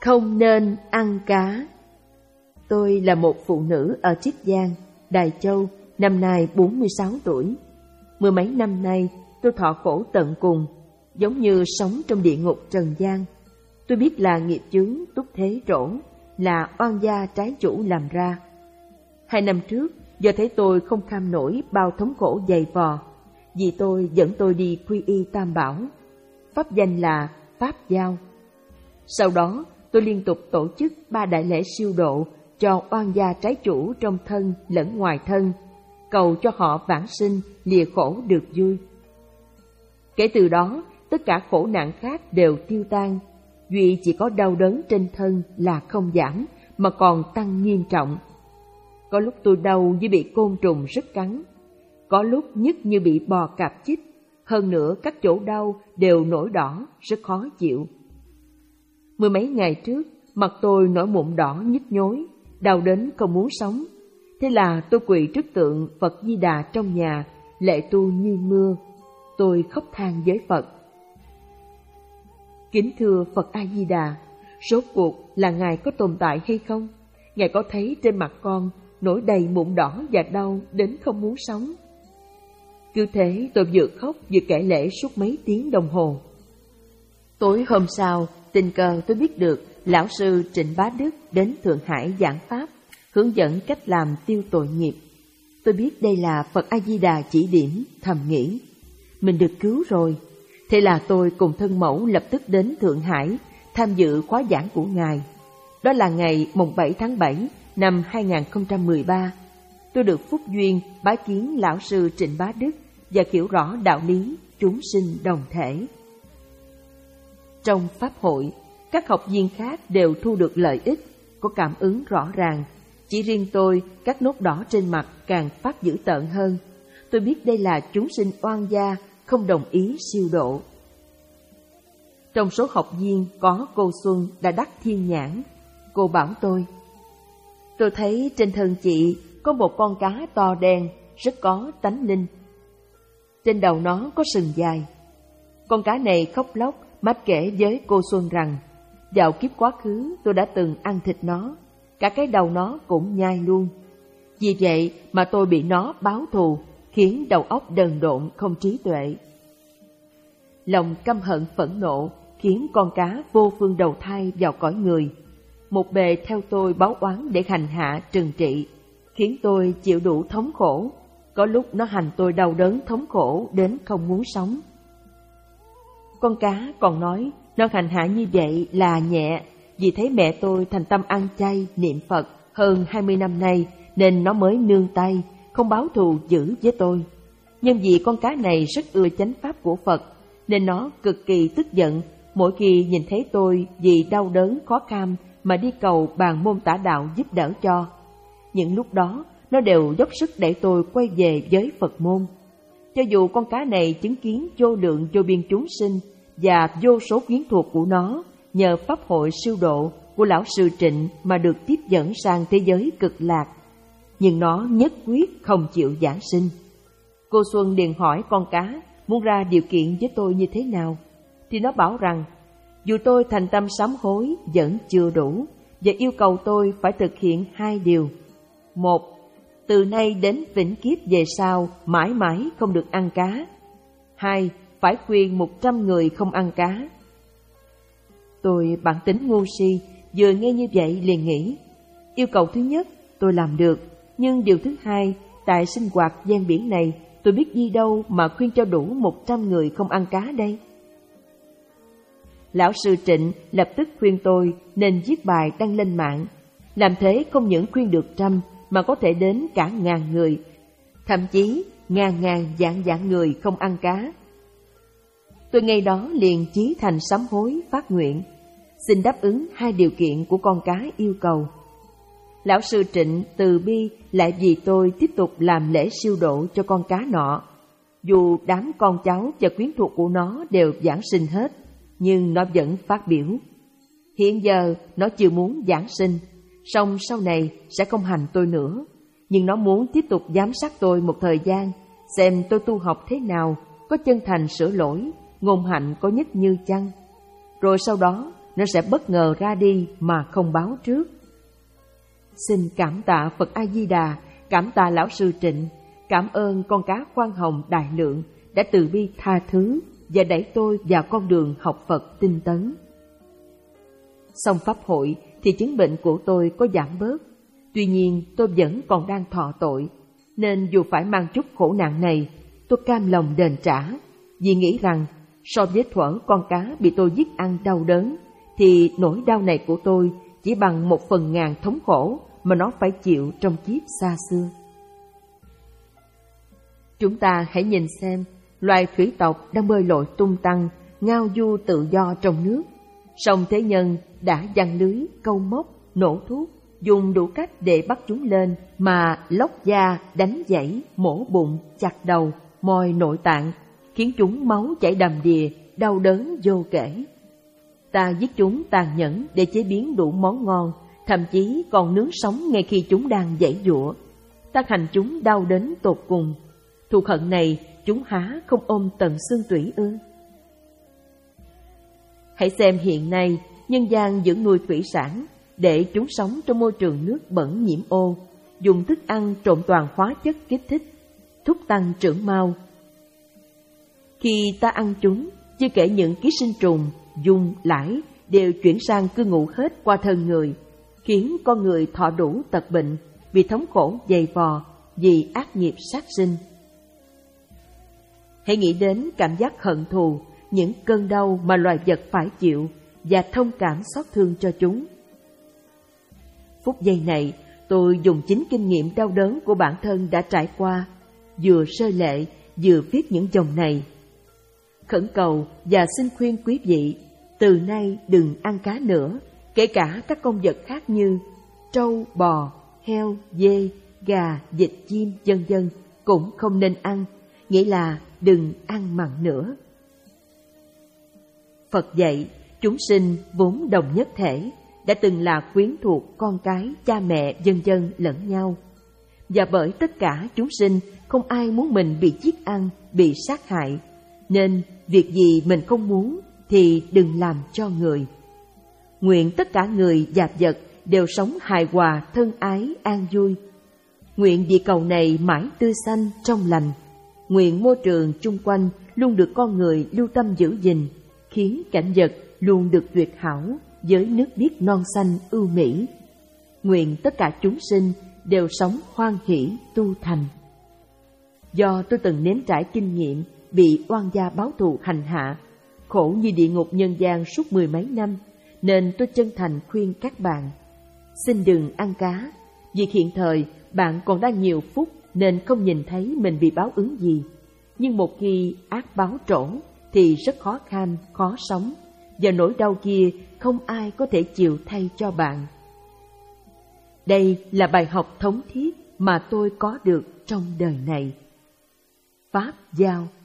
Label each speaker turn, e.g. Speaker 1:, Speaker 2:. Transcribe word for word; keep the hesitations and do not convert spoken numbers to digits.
Speaker 1: Không nên ăn cá. Tôi là một phụ nữ ở Chiết Giang, Đài Châu, năm nay bốn mươi sáu tuổi. Mười mấy năm nay, tôi thọ khổ tận cùng, giống như sống trong địa ngục trần gian. Tôi biết là nghiệp chướng túc thế trổ, là oan gia trái chủ làm ra. Hai năm trước, do thấy tôi không kham nổi bao thống khổ dày vò, vì tôi dẫn tôi đi quy y Tam Bảo, pháp danh là Pháp Giao. Sau đó, tôi liên tục tổ chức ba đại lễ siêu độ cho oan gia trái chủ trong thân lẫn ngoài thân, cầu cho họ vãng sinh, lìa khổ được vui. Kể từ đó, tất cả khổ nạn khác đều tiêu tan, duy chỉ có đau đớn trên thân là không giảm, mà còn tăng nghiêm trọng. Có lúc tôi đau như bị côn trùng rứt cắn, có lúc nhức như bị bò cạp chích, hơn nữa các chỗ đau đều nổi đỏ, rất khó chịu. Mười mấy ngày trước, mặt tôi nổi mụn đỏ nhức nhối, đau đến không muốn sống. Thế là tôi quỳ trước tượng Phật Di Đà trong nhà, lệ tu như mưa. Tôi khóc than với Phật: Kính thưa Phật A Di Đà, rốt cuộc là Ngài có tồn tại hay không? Ngài có thấy trên mặt con nổi đầy mụn đỏ và đau đến không muốn sống? Cứ thế tôi vừa khóc vừa kể lễ suốt mấy tiếng đồng hồ. Tối hôm sau, tình cờ tôi biết được lão sư Trịnh Bá Đức đến Thượng Hải giảng pháp, hướng dẫn cách làm tiêu tội nghiệp. Tôi biết đây là Phật A Di Đà chỉ điểm, thầm nghĩ mình được cứu rồi. Thế là tôi cùng thân mẫu lập tức đến Thượng Hải tham dự khóa giảng của Ngài. Đó là ngày mùng bảy tháng bảy năm hai nghìn không trăm mười ba. Tôi được phúc duyên bái kiến lão sư Trịnh Bá Đức và hiểu rõ đạo lý chúng sinh đồng thể. Trong pháp hội, các học viên khác đều thu được lợi ích, có cảm ứng rõ ràng. Chỉ riêng tôi, các nốt đỏ trên mặt càng phát dữ tợn hơn. Tôi biết đây là chúng sinh oan gia, không đồng ý siêu độ. Trong số học viên có cô Xuân đã đắc thiên nhãn. Cô bảo tôi: Tôi thấy trên thân chị có một con cá to đen, rất có tánh linh. Trên đầu nó có sừng dài. Con cá này khóc lóc mách kể với cô Xuân rằng vào kiếp quá khứ tôi đã từng ăn thịt nó, cả cái đầu nó cũng nhai luôn. Vì vậy mà tôi bị nó báo thù, khiến đầu óc đần độn không trí tuệ. Lòng căm hận phẫn nộ khiến con cá vô phương đầu thai vào cõi người. Một bề theo tôi báo oán để hành hạ trừng trị, khiến tôi chịu đủ thống khổ. Có lúc nó hành tôi đau đớn thống khổ đến không muốn sống. Con cá còn nói nó hành hạ như vậy là nhẹ, vì thấy mẹ tôi thành tâm ăn chay niệm Phật hơn hai mươi năm nay nên nó mới nương tay, không báo thù dữ với tôi. Nhưng vì con cá này rất ưa chánh pháp của Phật nên nó cực kỳ tức giận mỗi khi nhìn thấy tôi vì đau đớn khó kham mà đi cầu bàn môn tả đạo giúp đỡ cho. Những lúc đó nó đều dốc sức để tôi quay về với Phật môn. Cho dù con cá này chứng kiến vô lượng vô biên chúng sinh và vô số quyến thuộc của nó nhờ pháp hội siêu độ của lão sư Trịnh mà được tiếp dẫn sang thế giới cực lạc, nhưng nó nhất quyết không chịu giảng sinh. Cô Xuân liền hỏi con cá muốn ra điều kiện với tôi như thế nào, thì nó bảo rằng dù tôi thành tâm sám hối vẫn chưa đủ, và yêu cầu tôi phải thực hiện hai điều. Một, từ nay đến vĩnh kiếp về sau mãi mãi không được ăn cá. Hai, phải khuyên một trăm người không ăn cá. Tôi bản tính ngu si, vừa nghe như vậy liền nghĩ, yêu cầu thứ nhất tôi làm được, nhưng điều thứ hai, tại sinh hoạt ven biển này, tôi biết đi đâu mà khuyên cho đủ một trăm người không ăn cá đây. Lão sư Trịnh lập tức khuyên tôi nên viết bài đăng lên mạng. Làm thế không những khuyên được trăm mà có thể đến cả ngàn người, thậm chí ngàn ngàn vạn vạn người không ăn cá. Tôi ngay đó liền chí thành sám hối phát nguyện, xin đáp ứng hai điều kiện của con cá yêu cầu. Lão sư Trịnh từ bi lại vì tôi tiếp tục làm lễ siêu độ cho con cá nọ. Dù đám con cháu và quyến thuộc của nó đều giảng sinh hết, nhưng nó vẫn phát biểu. Hiện giờ nó chưa muốn giảng sinh, song sau này sẽ không hành tôi nữa. Nhưng nó muốn tiếp tục giám sát tôi một thời gian, xem tôi tu học thế nào, có chân thành sửa lỗi, ngôn hạnh có nhất như chăng. Rồi sau đó nó sẽ bất ngờ ra đi mà không báo trước. Xin cảm tạ Phật A Di Đà, cảm tạ lão sư Trịnh, cảm ơn con cá khoan hồng đại lượng đã từ bi tha thứ và đẩy tôi vào con đường học Phật tinh tấn. Xong pháp hội thì chứng bệnh của tôi có giảm bớt. Tuy nhiên tôi vẫn còn đang thọ tội, nên dù phải mang chút khổ nạn này, tôi cam lòng đền trả, vì nghĩ rằng so với thuở con cá bị tôi giết ăn đau đớn, thì nỗi đau này của tôi chỉ bằng một phần ngàn thống khổ mà nó phải chịu trong kiếp xa xưa. Chúng ta hãy nhìn xem, loài thủy tộc đang bơi lội tung tăng, ngao du tự do trong nước. Song thế nhân đã giăng lưới, câu móc, nổ thuốc, dùng đủ cách để bắt chúng lên mà lóc da, đánh giãy, mổ bụng, chặt đầu, moi nội tạng, khiến chúng máu chảy đầm đìa, đau đớn vô kể. Ta giết chúng tàn nhẫn để chế biến đủ món ngon, thậm chí còn nướng sống ngay khi chúng đang giãy giụa. Ta hành chúng đau đến tột cùng. Thù hận này chúng há không ôm tận xương tủy ư? Hãy xem hiện nay nhân gian dưỡng nuôi thủy sản để chúng sống trong môi trường nước bẩn nhiễm ô, dùng thức ăn trộn toàn hóa chất kích thích, thúc tăng trưởng mau. Khi ta ăn chúng, chưa kể những ký sinh trùng, dung, lãi đều chuyển sang cư ngụ hết qua thân người, khiến con người thọ đủ tật bệnh vì thống khổ dày vò, vì ác nghiệp sát sinh. Hãy nghĩ đến cảm giác hận thù, những cơn đau mà loài vật phải chịu và thông cảm xót thương cho chúng. Phút giây này, tôi dùng chính kinh nghiệm đau đớn của bản thân đã trải qua, vừa rơi lệ, vừa viết những dòng này. Khẩn cầu và xin khuyên quý vị, từ nay đừng ăn cá nữa, kể cả các con vật khác như trâu, bò, heo, dê, gà, vịt, chim, vân vân cũng không nên ăn, nghĩa là đừng ăn mặn nữa. Phật dạy, chúng sinh vốn đồng nhất thể, đã từng là quyến thuộc, con cái, cha mẹ, vân vân lẫn nhau. Và bởi tất cả chúng sinh không ai muốn mình bị giết ăn, bị sát hại, nên việc gì mình không muốn thì đừng làm cho người. Nguyện tất cả người và vật đều sống hài hòa, thân ái, an vui. Nguyện địa cầu này mãi tươi xanh, trong lành. Nguyện môi trường chung quanh luôn được con người lưu tâm giữ gìn, khiến cảnh vật luôn được tuyệt hảo với nước biếc non xanh ưu mỹ. Nguyện tất cả chúng sinh đều sống hoan hỷ tu thành. Do tôi từng nếm trải kinh nghiệm bị oan gia báo thù hành hạ, khổ như địa ngục nhân gian suốt mười mấy năm, nên tôi chân thành khuyên các bạn, xin đừng ăn cá, vì hiện thời bạn còn đang nhiều phúc nên không nhìn thấy mình bị báo ứng gì. Nhưng một khi ác báo trổ thì rất khó khăn, khó sống, và nỗi đau kia không ai có thể chịu thay cho bạn. Đây là bài học thống thiết mà tôi có được trong đời này. Pháp giao.